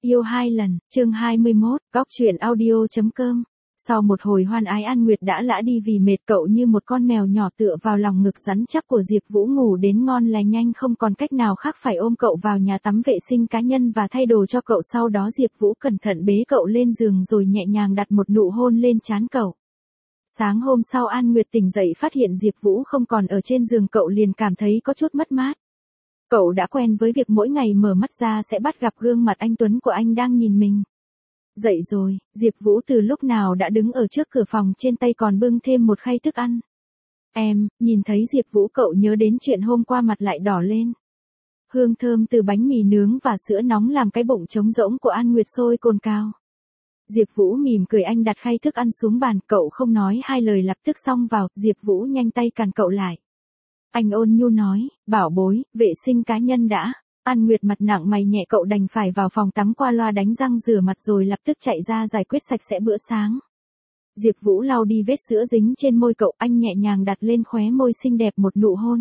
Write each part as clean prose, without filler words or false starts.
Yêu hai lần, chương 21, góc truyện audio.com. Sau một hồi hoan ái An Nguyệt đã lã đi vì mệt, cậu như một con mèo nhỏ tựa vào lòng ngực rắn chắc của Diệp Vũ ngủ đến ngon lành, nhanh không còn cách nào khác phải ôm cậu vào nhà tắm vệ sinh cá nhân và thay đồ cho cậu. Sau đó Diệp Vũ cẩn thận bế cậu lên giường rồi nhẹ nhàng đặt một nụ hôn lên trán cậu. Sáng hôm sau An Nguyệt tỉnh dậy phát hiện Diệp Vũ không còn ở trên giường, cậu liền cảm thấy có chút mất mát. Cậu đã quen với việc mỗi ngày mở mắt ra sẽ bắt gặp gương mặt anh tuấn của anh đang nhìn mình. Dậy rồi, Diệp Vũ từ lúc nào đã đứng ở trước cửa phòng, trên tay còn bưng thêm một khay thức ăn. Em, nhìn thấy Diệp Vũ cậu nhớ đến chuyện hôm qua, mặt lại đỏ lên. Hương thơm từ bánh mì nướng và sữa nóng làm cái bụng trống rỗng của An Nguyệt sôi cồn cào. Diệp Vũ mỉm cười, anh đặt khay thức ăn xuống bàn, cậu không nói hai lời lập tức xông vào, Diệp Vũ nhanh tay cản cậu lại. Anh ôn nhu nói, bảo bối, vệ sinh cá nhân đã. An Nguyệt mặt nặng mày nhẹ, cậu đành phải vào phòng tắm qua loa đánh răng rửa mặt rồi lập tức chạy ra giải quyết sạch sẽ bữa sáng. Diệp Vũ lau đi vết sữa dính trên môi cậu, anh nhẹ nhàng đặt lên khóe môi xinh đẹp một nụ hôn.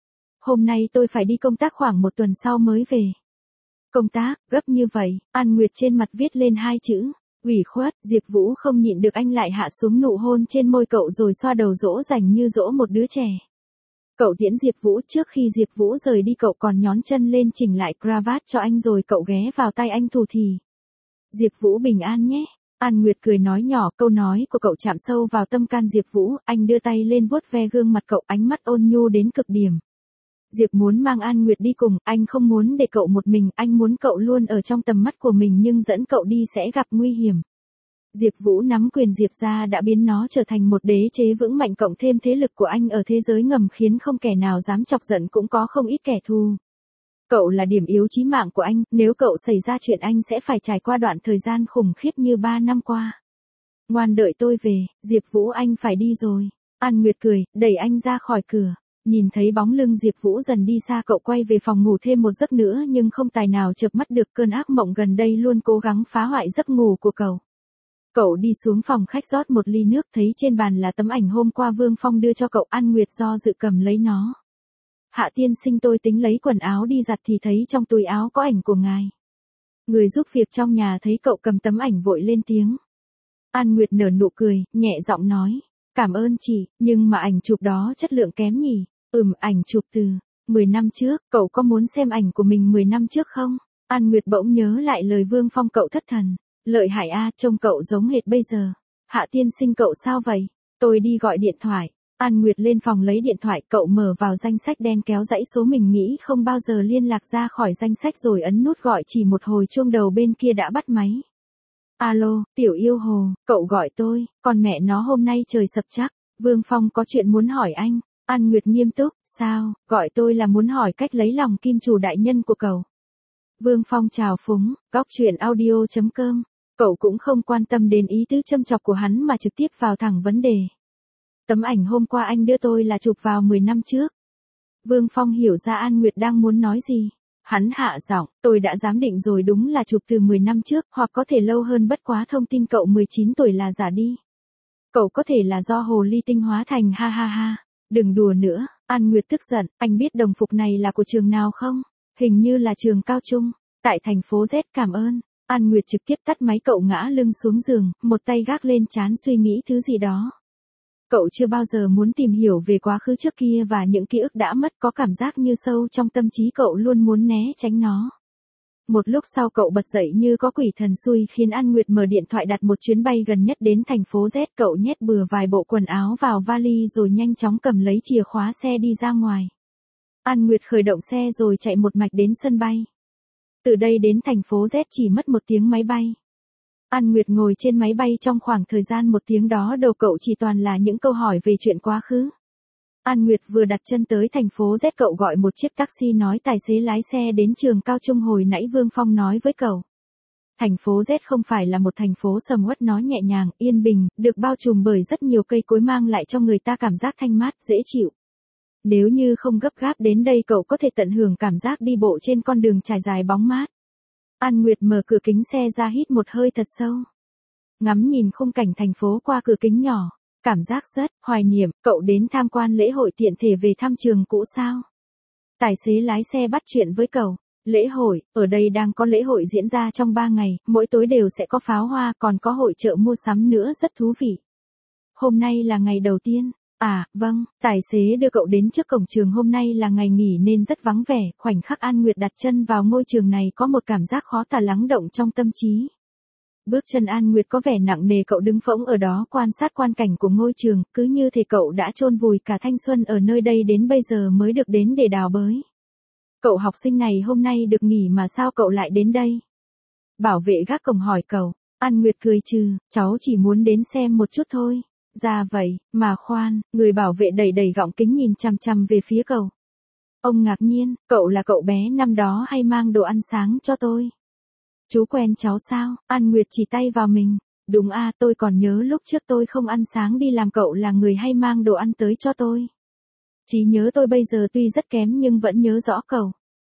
Hôm nay tôi phải đi công tác, khoảng một tuần sau mới về. Công tác, gấp như vậy? An Nguyệt trên mặt viết lên hai chữ ủy khuất. Diệp Vũ không nhịn được, anh lại hạ xuống nụ hôn trên môi cậu rồi xoa đầu dỗ dành như dỗ một đứa trẻ. Cậu tiễn Diệp Vũ, trước khi Diệp Vũ rời đi cậu còn nhón chân lên chỉnh lại cravat cho anh rồi cậu ghé vào tay anh thủ thỉ. Diệp Vũ bình an nhé. An Nguyệt cười nói nhỏ, câu nói của cậu chạm sâu vào tâm can Diệp Vũ, anh đưa tay lên vuốt ve gương mặt cậu, ánh mắt ôn nhu đến cực điểm. Diệp muốn mang An Nguyệt đi cùng, anh không muốn để cậu một mình, anh muốn cậu luôn ở trong tầm mắt của mình, nhưng dẫn cậu đi sẽ gặp nguy hiểm. Diệp Vũ nắm quyền Diệp gia đã biến nó trở thành một đế chế vững mạnh, cộng thêm thế lực của anh ở thế giới ngầm khiến không kẻ nào dám chọc giận, cũng có không ít kẻ thù. Cậu là điểm yếu chí mạng của anh, nếu cậu xảy ra chuyện anh sẽ phải trải qua đoạn thời gian khủng khiếp như 3 năm qua. Ngoan đợi tôi về, Diệp Vũ, anh phải đi rồi. An Nguyệt cười, đẩy anh ra khỏi cửa. Nhìn thấy bóng lưng Diệp Vũ dần đi xa, cậu quay về phòng ngủ thêm một giấc nữa nhưng không tài nào chợp mắt được, cơn ác mộng gần đây luôn cố gắng phá hoại giấc ngủ của cậu. Cậu đi xuống phòng khách rót một ly nước, thấy trên bàn là tấm ảnh hôm qua Vương Phong đưa cho cậu. An Nguyệt do dự cầm lấy nó. Hạ tiên sinh, tôi tính lấy quần áo đi giặt thì thấy trong túi áo có ảnh của ngài. Người giúp việc trong nhà thấy cậu cầm tấm ảnh vội lên tiếng. An Nguyệt nở nụ cười, nhẹ giọng nói, cảm ơn chị, nhưng mà ảnh chụp đó chất lượng kém nhỉ? Ảnh chụp từ 10 năm trước, cậu có muốn xem ảnh của mình 10 năm trước không? An Nguyệt bỗng nhớ lại lời Vương Phong, cậu thất thần. Lợi hại a, trông cậu giống hệt bây giờ. Hạ tiên sinh, cậu sao vậy? Tôi đi gọi điện thoại. An Nguyệt lên phòng lấy điện thoại, cậu mở vào danh sách đen, kéo dãy số mình nghĩ không bao giờ liên lạc ra khỏi danh sách rồi ấn nút gọi. Chỉ một hồi chuông đầu bên kia đã bắt máy. Alo, Tiểu Yêu Hồ, cậu gọi tôi, còn mẹ nó hôm nay trời sập chắc. Vương Phong có chuyện muốn hỏi anh. An Nguyệt nghiêm túc, sao, gọi tôi là muốn hỏi cách lấy lòng kim chủ đại nhân của cậu. Vương Phong chào phúng, góc truyện audio.com. Cậu cũng không quan tâm đến ý tứ châm chọc của hắn mà trực tiếp vào thẳng vấn đề. Tấm ảnh hôm qua anh đưa tôi là chụp vào 10 năm trước. Vương Phong hiểu ra An Nguyệt đang muốn nói gì. Hắn hạ giọng, tôi đã giám định rồi, đúng là chụp từ 10 năm trước, hoặc có thể lâu hơn, bất quá thông tin cậu 19 tuổi là giả đi. Cậu có thể là do hồ ly tinh hóa thành, ha ha ha. Đừng đùa nữa. An Nguyệt tức giận, anh biết đồng phục này là của trường nào không? Hình như là trường cao trung, tại thành phố Z, cảm ơn. An Nguyệt trực tiếp tắt máy, cậu ngã lưng xuống giường, một tay gác lên trán suy nghĩ thứ gì đó. Cậu chưa bao giờ muốn tìm hiểu về quá khứ trước kia và những ký ức đã mất, có cảm giác như sâu trong tâm trí cậu luôn muốn né tránh nó. Một lúc sau cậu bật dậy như có quỷ thần xui khiến An Nguyệt mở điện thoại đặt một chuyến bay gần nhất đến thành phố Z. Cậu nhét bừa vài bộ quần áo vào vali rồi nhanh chóng cầm lấy chìa khóa xe đi ra ngoài. An Nguyệt khởi động xe rồi chạy một mạch đến sân bay. Từ đây đến thành phố Z chỉ mất 1 tiếng máy bay. An Nguyệt ngồi trên máy bay trong khoảng thời gian 1 tiếng đó, đầu cậu chỉ toàn là những câu hỏi về chuyện quá khứ. An Nguyệt vừa đặt chân tới thành phố Z, cậu gọi một chiếc taxi, nói tài xế lái xe đến trường cao trung hồi nãy Vương Phong nói với cậu. Thành phố Z không phải là một thành phố sầm uất, nó nhẹ nhàng, yên bình, được bao trùm bởi rất nhiều cây cối mang lại cho người ta cảm giác thanh mát, dễ chịu. Nếu như không gấp gáp đến đây cậu có thể tận hưởng cảm giác đi bộ trên con đường trải dài bóng mát. An Nguyệt mở cửa kính xe ra, hít một hơi thật sâu. Ngắm nhìn khung cảnh thành phố qua cửa kính nhỏ, cảm giác rất hoài niệm. Cậu đến tham quan lễ hội tiện thể về thăm trường cũ sao? Tài xế lái xe bắt chuyện với cậu. Lễ hội, ở đây đang có lễ hội diễn ra trong 3 ngày, mỗi tối đều sẽ có pháo hoa, còn có hội chợ mua sắm nữa rất thú vị. Hôm nay là ngày đầu tiên. À, vâng, tài xế đưa cậu đến trước cổng trường, hôm nay là ngày nghỉ nên rất vắng vẻ, khoảnh khắc An Nguyệt đặt chân vào ngôi trường này có một cảm giác khó tả lắng động trong tâm trí. Bước chân An Nguyệt có vẻ nặng nề, cậu đứng phỗng ở đó quan sát quang cảnh của ngôi trường, cứ như thể cậu đã chôn vùi cả thanh xuân ở nơi đây đến bây giờ mới được đến để đào bới. Cậu học sinh này hôm nay được nghỉ mà sao cậu lại đến đây? Bảo vệ gác cổng hỏi cậu. An Nguyệt cười trừ, cháu chỉ muốn đến xem một chút thôi. Ra vậy, mà khoan, người bảo vệ đẩy đẩy gọng kính nhìn chằm chằm về phía cậu. Ông ngạc nhiên, cậu là cậu bé năm đó hay mang đồ ăn sáng cho tôi? Chú quen cháu sao? An Nguyệt chỉ tay vào mình. Đúng à, tôi còn nhớ lúc trước tôi không ăn sáng đi làm cậu là người hay mang đồ ăn tới cho tôi. Trí nhớ tôi bây giờ tuy rất kém nhưng vẫn nhớ rõ cậu.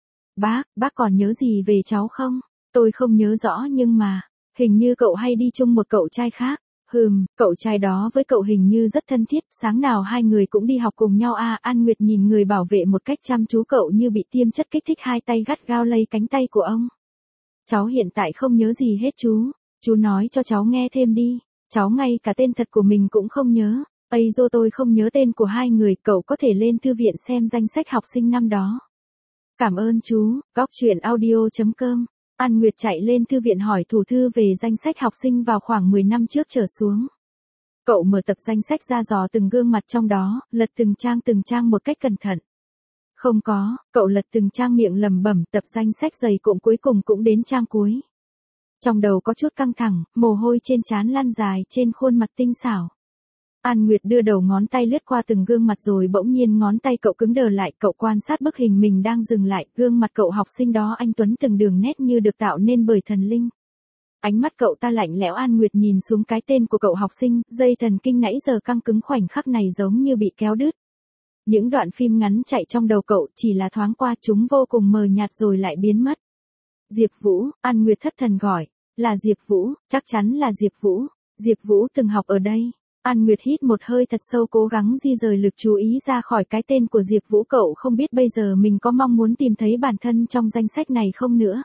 Bác còn nhớ gì về cháu không? Tôi không nhớ rõ nhưng mà, hình như cậu hay đi chung một cậu trai khác. Cậu trai đó với cậu hình như rất thân thiết, sáng nào hai người cũng đi học cùng nhau à. An Nguyệt nhìn người bảo vệ một cách chăm chú, cậu như bị tiêm chất kích thích, hai tay gắt gao lây cánh tay của ông. Cháu hiện tại không nhớ gì hết chú nói cho cháu nghe thêm đi, cháu ngay cả tên thật của mình cũng không nhớ. Ây dô, tôi không nhớ tên của hai người, cậu có thể lên thư viện xem danh sách học sinh năm đó. Cảm ơn chú, goctruyện.audio.com. An Nguyệt chạy lên thư viện hỏi thủ thư về danh sách học sinh vào khoảng 10 năm trước trở xuống. Cậu mở tập danh sách ra, dò từng gương mặt trong đó, lật từng trang một cách cẩn thận. Không có, cậu lật từng trang miệng lẩm bẩm, tập danh sách dày cộm cuối cùng cũng đến trang cuối. Trong đầu có chút căng thẳng, mồ hôi trên trán lăn dài trên khuôn mặt tinh xảo. An Nguyệt đưa đầu ngón tay lướt qua từng gương mặt rồi bỗng nhiên ngón tay cậu cứng đờ lại, cậu quan sát bức hình mình đang dừng lại, gương mặt cậu học sinh đó anh tuấn từng đường nét như được tạo nên bởi thần linh. Ánh mắt cậu ta lạnh lẽo. An Nguyệt nhìn xuống cái tên của cậu học sinh, dây thần kinh nãy giờ căng cứng khoảnh khắc này giống như bị kéo đứt. Những đoạn phim ngắn chạy trong đầu cậu chỉ là thoáng qua, chúng vô cùng mờ nhạt rồi lại biến mất. Diệp Vũ, An Nguyệt thất thần gọi, là Diệp Vũ, chắc chắn là Diệp Vũ. Diệp Vũ từng học ở đây. An Nguyệt hít một hơi thật sâu, cố gắng di rời lực chú ý ra khỏi cái tên của Diệp Vũ. Cậu không biết bây giờ mình có mong muốn tìm thấy bản thân trong danh sách này không nữa.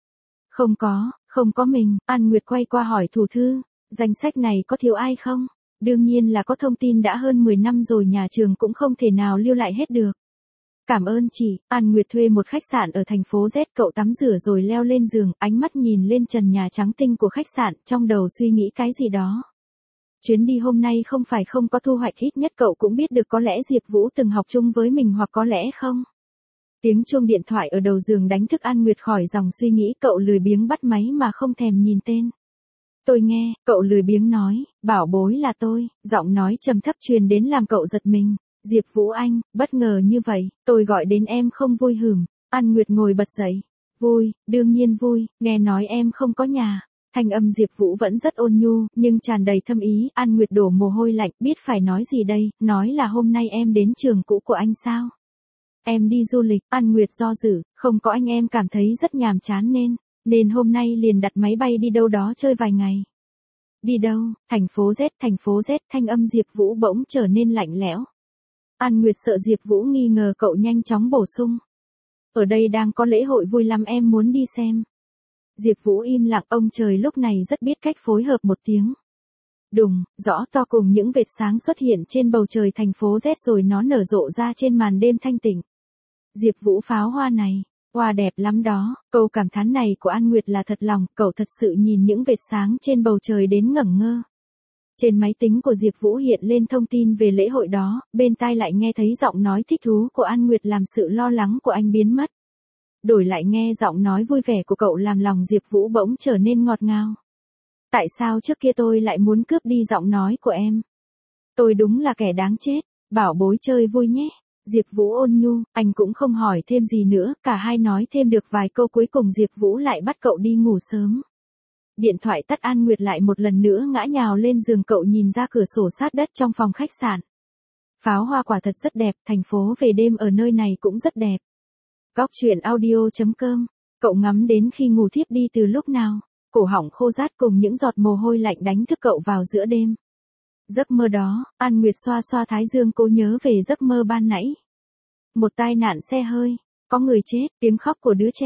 Không có mình. An Nguyệt quay qua hỏi thủ thư, danh sách này có thiếu ai không? Đương nhiên là có, thông tin đã hơn 10 năm rồi, nhà trường cũng không thể nào lưu lại hết được. Cảm ơn chị. An Nguyệt thuê một khách sạn ở thành phố Z, cậu tắm rửa rồi leo lên giường, ánh mắt nhìn lên trần nhà trắng tinh của khách sạn, trong đầu suy nghĩ cái gì đó. Chuyến đi hôm nay không phải không có thu hoạch, ít nhất cậu cũng biết được có lẽ Diệp Vũ từng học chung với mình hoặc có lẽ không. Tiếng chuông điện thoại ở đầu giường đánh thức An Nguyệt khỏi dòng suy nghĩ, cậu lười biếng bắt máy mà không thèm nhìn tên. Tôi nghe, cậu lười biếng nói, bảo bối là tôi, giọng nói trầm thấp truyền đến làm cậu giật mình. Diệp Vũ anh, bất ngờ như vậy, tôi gọi đến em không vui hửm. An Nguyệt ngồi bật dậy. Vui, đương nhiên vui, nghe nói em không có nhà. Thanh âm Diệp Vũ vẫn rất ôn nhu, nhưng tràn đầy thâm ý. An Nguyệt đổ mồ hôi lạnh, biết phải nói gì đây, nói là hôm nay em đến trường cũ của anh sao? Em đi du lịch. An Nguyệt do dự, không có anh em cảm thấy rất nhàm chán nên hôm nay liền đặt máy bay đi đâu đó chơi vài ngày. Đi đâu? Thành phố Z, thanh âm Diệp Vũ bỗng trở nên lạnh lẽo. An Nguyệt sợ Diệp Vũ nghi ngờ, cậu nhanh chóng bổ sung. Ở đây đang có lễ hội vui lắm, em muốn đi xem. Diệp Vũ im lặng, ông trời lúc này rất biết cách phối hợp. Một tiếng đùng, rõ to cùng những vệt sáng xuất hiện trên bầu trời thành phố Z rồi nó nở rộ ra trên màn đêm thanh tịnh. Diệp Vũ, pháo hoa này, hoa đẹp lắm đó. Câu cảm thán này của An Nguyệt là thật lòng, cậu thật sự nhìn những vệt sáng trên bầu trời đến ngẩn ngơ. Trên máy tính của Diệp Vũ hiện lên thông tin về lễ hội đó, bên tai lại nghe thấy giọng nói thích thú của An Nguyệt làm sự lo lắng của anh biến mất. Đổi lại nghe giọng nói vui vẻ của cậu làm lòng Diệp Vũ bỗng trở nên ngọt ngào. Tại sao trước kia tôi lại muốn cướp đi giọng nói của em? Tôi đúng là kẻ đáng chết, bảo bối chơi vui nhé. Diệp Vũ ôn nhu, anh cũng không hỏi thêm gì nữa, cả hai nói thêm được vài câu cuối cùng Diệp Vũ lại bắt cậu đi ngủ sớm. Điện thoại tắt, An Nguyệt lại một lần nữa ngã nhào lên giường, cậu nhìn ra cửa sổ sát đất trong phòng khách sạn. Pháo hoa quả thật rất đẹp, thành phố về đêm ở nơi này cũng rất đẹp. Goctruyện.audio.com. Cậu ngắm đến khi ngủ thiếp đi từ lúc nào, cổ họng khô rát cùng những giọt mồ hôi lạnh đánh thức cậu vào giữa đêm. Giấc mơ đó, An Nguyệt xoa xoa thái dương cố nhớ về giấc mơ ban nãy. Một tai nạn xe hơi, có người chết, tiếng khóc của đứa trẻ,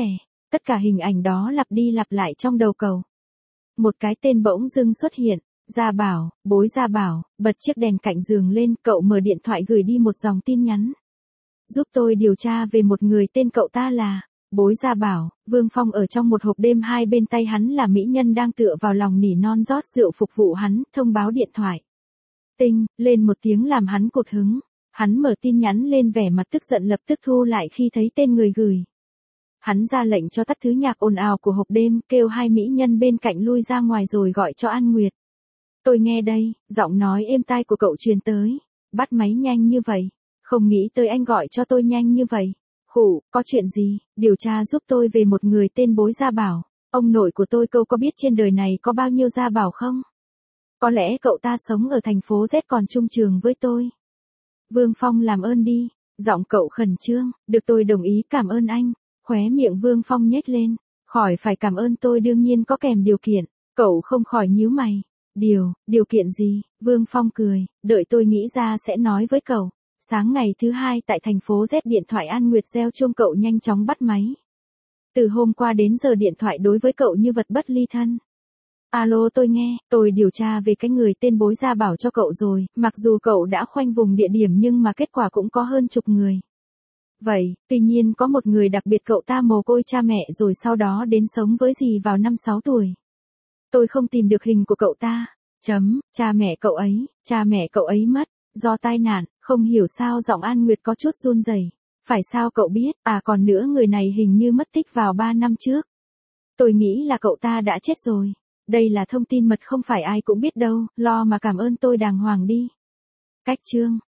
Tất cả hình ảnh đó lặp đi lặp lại trong đầu cậu. Một cái tên bỗng dưng xuất hiện. Gia Bảo, bối Gia Bảo, bật chiếc đèn cạnh giường lên, cậu mở điện thoại gửi đi một dòng tin nhắn. Giúp tôi điều tra về một người tên cậu ta là bối Gia Bảo. Vương Phong ở trong một hộp đêm, hai bên tay hắn là mỹ nhân đang tựa vào lòng nỉ non rót rượu phục vụ hắn, thông báo điện thoại. Tinh, lên một tiếng làm hắn cụt hứng. Hắn mở tin nhắn lên, vẻ mặt tức giận lập tức thu lại khi thấy tên người gửi. Hắn ra lệnh cho tắt thứ nhạc ồn ào của hộp đêm, kêu hai mỹ nhân bên cạnh lui ra ngoài rồi gọi cho An Nguyệt. Tôi nghe đây, giọng nói êm tai của cậu truyền tới. Bắt máy nhanh như vậy. Không nghĩ tới anh gọi cho tôi nhanh như vậy. Khủ, có chuyện gì? Điều tra giúp tôi về một người tên bối Gia Bảo. Ông nội của tôi có biết trên đời này có bao nhiêu Gia Bảo không? Có lẽ cậu ta sống ở thành phố Z còn chung trường với tôi. Vương Phong làm ơn đi. Giọng cậu khẩn trương. Được, tôi đồng ý, cảm ơn anh. Khóe miệng Vương Phong nhếch lên. Khỏi phải cảm ơn tôi, đương nhiên có kèm điều kiện. Cậu không khỏi nhíu mày. Điều kiện gì? Vương Phong cười, đợi tôi nghĩ ra sẽ nói với cậu. Sáng ngày thứ hai tại thành phố Z, điện thoại An Nguyệt reo chuông, cậu nhanh chóng bắt máy. Từ hôm qua đến giờ điện thoại đối với cậu như vật bất ly thân. Alo, tôi nghe, tôi điều tra về cái người tên bối Gia Bảo cho cậu rồi, mặc dù cậu đã khoanh vùng địa điểm nhưng mà kết quả cũng có hơn chục người. Vậy, tuy nhiên có một người đặc biệt, cậu ta mồ côi cha mẹ rồi sau đó đến sống với dì vào năm 6 tuổi. Tôi không tìm được hình của cậu ta. Cha mẹ cậu ấy mất, do tai nạn. Không hiểu sao giọng An Nguyệt có chút run rẩy. Phải sao cậu biết? À còn nữa, người này hình như mất tích vào 3 năm trước. Tôi nghĩ là cậu ta đã chết rồi. Đây là thông tin mật không phải ai cũng biết đâu, lo mà cảm ơn tôi đàng hoàng đi. Cách chương